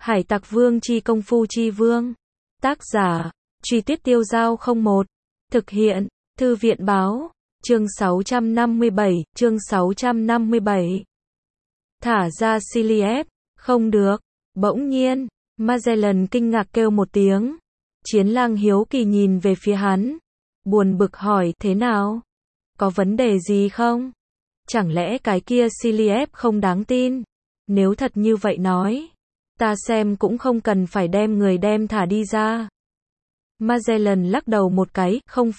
Hải Tặc Vương chi công phu chi vương. Tác giả, Truy Tuyết Tiêu Dao 01. Thực hiện, Thư viện báo, chương 657. Thả ra Cillieb, không được. Bỗng nhiên, Magellan kinh ngạc kêu một tiếng. Chiến lang hiếu kỳ nhìn về phía hắn. Buồn bực hỏi, thế nào? Có vấn đề gì không? Chẳng lẽ cái kia Cillieb không đáng tin? Nếu thật như vậy nói, ta xem cũng không cần phải đem người đem thả đi ra. Magellan lắc đầu một cái,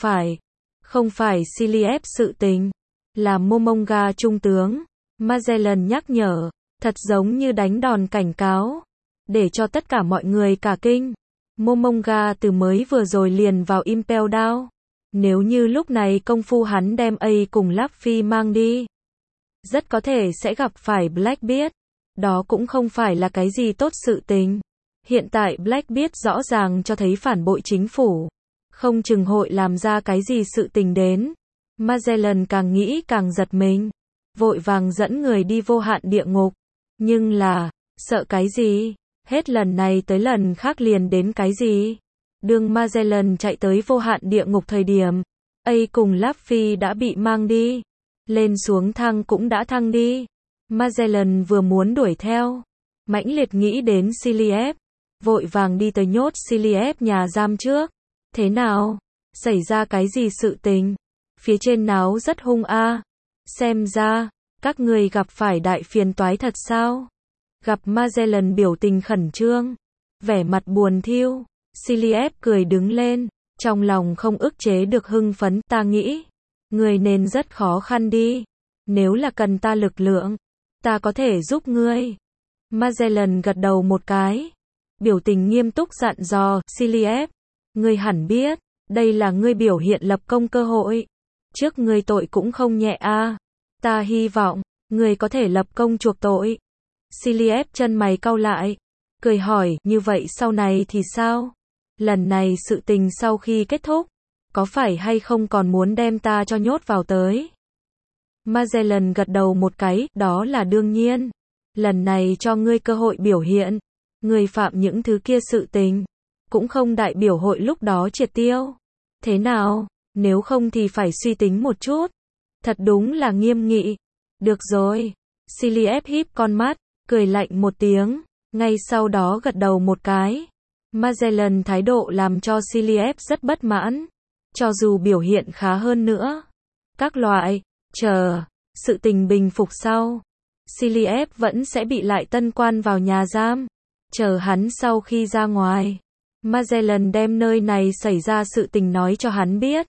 không phải Cillieb sự tình, là Momonga trung tướng. Magellan nhắc nhở, thật giống như đánh đòn cảnh cáo, để cho tất cả mọi người cả kinh. Momonga từ mới vừa rồi liền vào Impel Down. Nếu như lúc này công phu hắn đem A cùng Luffy mang đi, rất có thể sẽ gặp phải Blackbeard. Đó cũng không phải là cái gì tốt sự tình. Hiện tại Blackbeard rõ ràng cho thấy phản bội chính phủ, không chừng hội làm ra cái gì sự tình đến. Magellan càng nghĩ càng giật mình, vội vàng dẫn người đi vô hạn địa ngục. Nhưng là, sợ cái gì? Hết lần này tới lần khác liền đến cái gì? Đương Magellan chạy tới vô hạn địa ngục thời điểm, A cùng Luffy đã bị mang đi. Lên xuống thang cũng đã thăng đi. Magellan vừa muốn đuổi theo, mãnh liệt nghĩ đến Cillieb, vội vàng đi tới nhốt Cillieb nhà giam trước. Thế nào? Xảy ra cái gì sự tình? Phía trên náo rất hung a. Xem ra, các người gặp phải đại phiền toái thật sao? Gặp Magellan biểu tình khẩn trương, vẻ mặt buồn thiu, Cillieb cười đứng lên, trong lòng không ức chế được hưng phấn. Ta nghĩ, người nên rất khó khăn đi. Nếu là cần ta lực lượng, ta có thể giúp ngươi. Magellan gật đầu một cái, biểu tình nghiêm túc dặn dò, Cillieb, ngươi hẳn biết, đây là ngươi biểu hiện lập công cơ hội. Trước ngươi tội cũng không nhẹ a. Ta hy vọng, ngươi có thể lập công chuộc tội. Cillieb chân mày cau lại, cười hỏi, như vậy sau này thì sao? Lần này sự tình sau khi kết thúc, có phải hay không còn muốn đem ta cho nhốt vào tới? Magellan gật đầu một cái, đó là đương nhiên. Lần này cho ngươi cơ hội biểu hiện, ngươi phạm những thứ kia sự tình, cũng không đại biểu hội lúc đó triệt tiêu. Thế nào, nếu không thì phải suy tính một chút. Thật đúng là nghiêm nghị. Được rồi. Cillieb híp con mắt, cười lạnh một tiếng, ngay sau đó gật đầu một cái. Magellan thái độ làm cho Cillieb rất bất mãn. Cho dù biểu hiện khá hơn nữa, các loại, chờ, sự tình bình phục sau, Cillieb vẫn sẽ bị lại tân quan vào nhà giam. Chờ hắn sau khi ra ngoài, Magellan đem nơi này xảy ra sự tình nói cho hắn biết,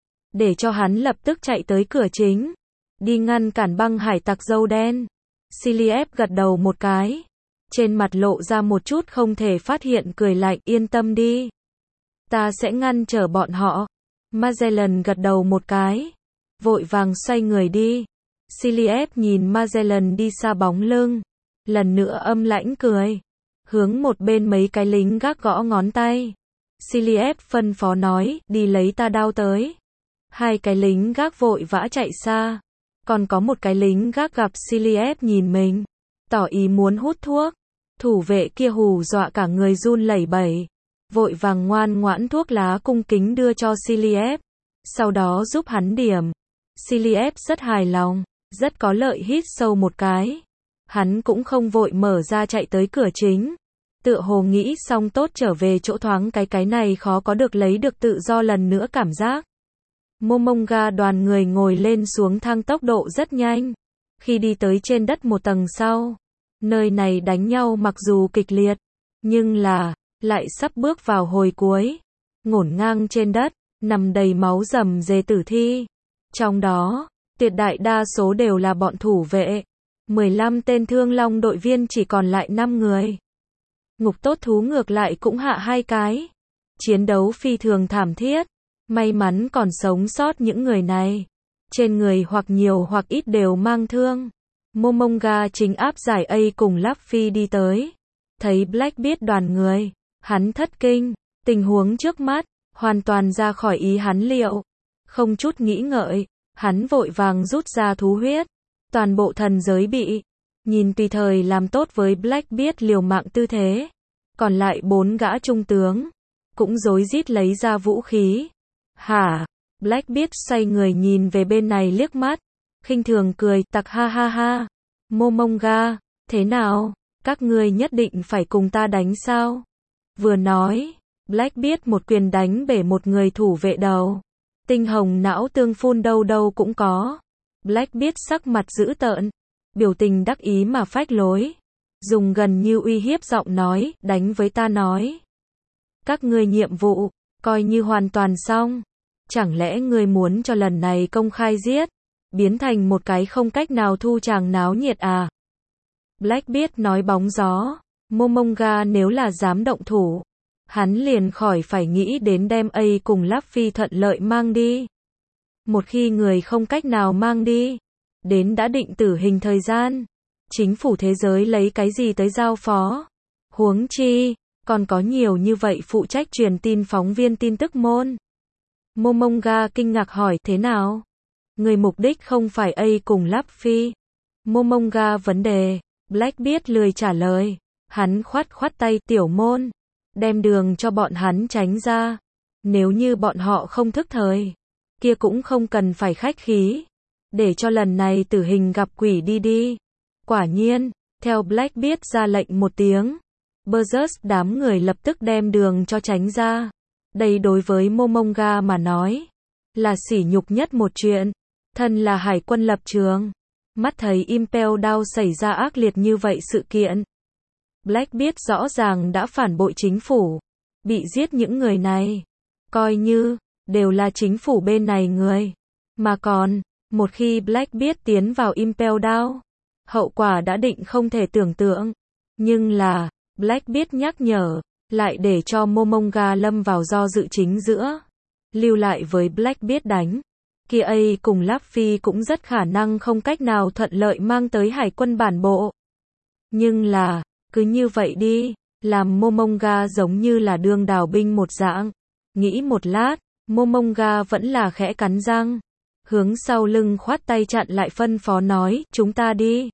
để cho hắn lập tức chạy tới cửa chính, đi ngăn cản băng hải tặc dâu đen. Cillieb gật đầu một cái, trên mặt lộ ra một chút không thể phát hiện cười lạnh, yên tâm đi, ta sẽ ngăn trở bọn họ. Magellan gật đầu một cái, vội vàng xoay người đi. Cillieb nhìn Magellan đi xa bóng lưng, lần nữa âm lãnh cười, hướng một bên mấy cái lính gác gõ ngón tay. Cillieb phân phó nói, đi lấy ta đao tới. Hai cái lính gác vội vã chạy xa, còn có một cái lính gác gặp Cillieb nhìn mình, tỏ ý muốn hút thuốc. Thủ vệ kia hù dọa cả người run lẩy bẩy, vội vàng ngoan ngoãn thuốc lá cung kính đưa cho Cillieb, sau đó giúp hắn điểm. Cillieb rất hài lòng, rất có lợi hít sâu một cái. Hắn cũng không vội mở ra chạy tới cửa chính, tựa hồ nghĩ xong tốt trở về chỗ thoáng cái này khó có được lấy được tự do lần nữa cảm giác. Momonga đoàn người ngồi lên xuống thang tốc độ rất nhanh. Khi đi tới trên đất một tầng sau, nơi này đánh nhau mặc dù kịch liệt, nhưng là, lại sắp bước vào hồi cuối. Ngổn ngang trên đất, nằm đầy máu rầm rề tử thi. Trong đó, tuyệt đại đa số đều là bọn thủ vệ. 15 tên thương long đội viên chỉ còn lại 5 người. Ngục tốt thú ngược lại cũng hạ 2 cái. Chiến đấu phi thường thảm thiết. May mắn còn sống sót những người này. Trên người hoặc nhiều hoặc ít đều mang thương. Momonga chính áp giải A cùng Luffy đi tới. Thấy Blackbeard đoàn người, hắn thất kinh. Tình huống trước mắt, hoàn toàn ra khỏi ý hắn liệu. Không chút nghĩ ngợi, hắn vội vàng rút ra thú huyết. Toàn bộ thần giới bị nhìn tùy thời làm tốt với Blackbeard liều mạng tư thế. Còn lại 4 gã trung tướng cũng rối rít lấy ra vũ khí. Hả? Blackbeard xoay người nhìn về bên này liếc mắt, khinh thường cười, tặc ha ha ha. Momonga, thế nào? Các ngươi nhất định phải cùng ta đánh sao? Vừa nói, Blackbeard một quyền đánh bể một người thủ vệ đầu. Tinh hồng não tương phun đâu đâu cũng có. Blackbeard sắc mặt dữ tợn, biểu tình đắc ý mà phách lối, dùng gần như uy hiếp giọng nói, đánh với ta nói. Các ngươi nhiệm vụ, coi như hoàn toàn xong. Chẳng lẽ ngươi muốn cho lần này công khai giết, biến thành một cái không cách nào thu chàng náo nhiệt à? Blackbeard nói bóng gió, Momonga nếu là dám động thủ, hắn liền khỏi phải nghĩ đến đem A cùng Luffy thuận lợi mang đi. Một khi người không cách nào mang đi, đến đã định tử hình thời gian, chính phủ thế giới lấy cái gì tới giao phó? Huống chi, còn có nhiều như vậy phụ trách truyền tin phóng viên tin tức môn. Momonga kinh ngạc hỏi, thế nào? Người mục đích không phải A cùng Luffy. Momonga vấn đề, Blackbeard lười trả lời, hắn khoát khoát tay, tiểu môn, đem đường cho bọn hắn tránh ra. Nếu như bọn họ không thức thời, kia cũng không cần phải khách khí, để cho lần này tử hình gặp quỷ đi đi. Quả nhiên, theo Blackbeard ra lệnh một tiếng, Berserk đám người lập tức đem đường cho tránh ra. Đây đối với Momonga mà nói, là sỉ nhục nhất một chuyện. Thân là hải quân lập trường, mắt thấy Impel Down xảy ra ác liệt như vậy sự kiện. Blackbeard rõ ràng đã phản bội chính phủ, bị giết những người này, coi như đều là chính phủ bên này người. Mà còn, một khi Blackbeard tiến vào Impel Down, hậu quả đã định không thể tưởng tượng. Nhưng là, Blackbeard nhắc nhở, lại để cho Momonga lâm vào do dự chính giữa. Lưu lại với Blackbeard đánh. Kia A cùng Luffy cũng rất khả năng không cách nào thuận lợi mang tới hải quân bản bộ. Nhưng là, cứ như vậy đi, làm Momonga giống như là đương đào binh một dạng. Nghĩ một lát, Momonga vẫn là khẽ cắn răng, hướng sau lưng khoát tay chặn lại phân phó nói, chúng ta đi.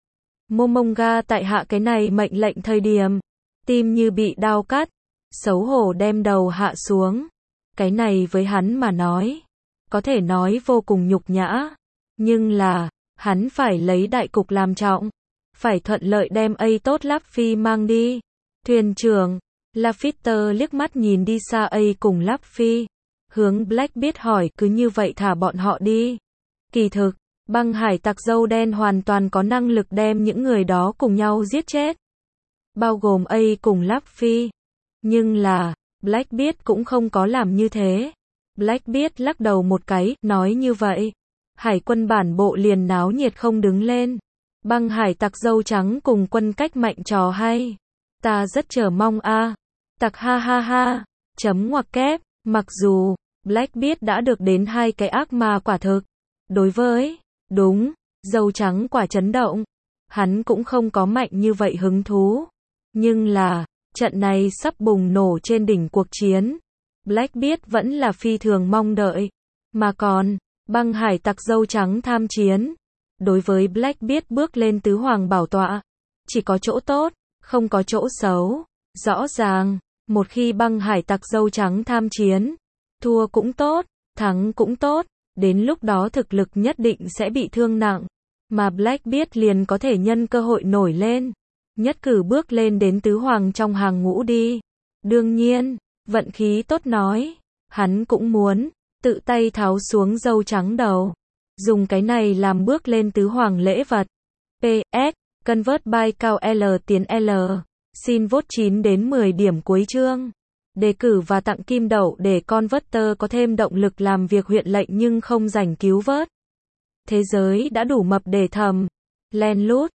Momonga tại hạ cái này mệnh lệnh thời điểm, tim như bị đao cắt, xấu hổ đem đầu hạ xuống. Cái này với hắn mà nói, có thể nói vô cùng nhục nhã. Nhưng là, hắn phải lấy đại cục làm trọng, phải thuận lợi đem A tốt Luffy mang đi. Thuyền trưởng, Lafitte liếc mắt nhìn đi xa A cùng Luffy, hướng Blackbeard hỏi, cứ như vậy thả bọn họ đi. Kỳ thực, băng hải tặc dâu đen hoàn toàn có năng lực đem những người đó cùng nhau giết chết, bao gồm A cùng Luffy. Nhưng là, Blackbeard cũng không có làm như thế. Blackbeard lắc đầu một cái, nói như vậy, hải quân bản bộ liền náo nhiệt không đứng lên. Băng hải tặc dâu trắng cùng quân cách mạnh trò hay. Ta rất chờ mong a. Tặc ha ha ha. Chấm ngoặc kép. Mặc dù, Blackbeard đã được đến 2 cái ác ma quả thực. Đối với, đúng, dâu trắng quả chấn động. Hắn cũng không có mạnh như vậy hứng thú. Nhưng là, trận này sắp bùng nổ trên đỉnh cuộc chiến. Blackbeard vẫn là phi thường mong đợi. Mà còn, băng hải tặc dâu trắng tham chiến. Đối với Blackbeard bước lên tứ hoàng bảo tọa, chỉ có chỗ tốt, không có chỗ xấu. Rõ ràng, một khi băng hải tặc dâu trắng tham chiến, thua cũng tốt, thắng cũng tốt, đến lúc đó thực lực nhất định sẽ bị thương nặng. Mà Blackbeard liền có thể nhân cơ hội nổi lên, nhất cử bước lên đến tứ hoàng trong hàng ngũ đi. Đương nhiên, vận khí tốt nói, hắn cũng muốn tự tay tháo xuống dâu trắng đầu, dùng cái này làm bước lên tứ hoàng lễ vật. PS, Convert by cao L tiến L. Xin vote 9 đến 10 điểm cuối chương. Đề cử và tặng kim đậu để Converter có thêm động lực làm việc huyện lệnh nhưng không rảnh cứu vớt. Thế giới đã đủ mập để thầm. Len lút.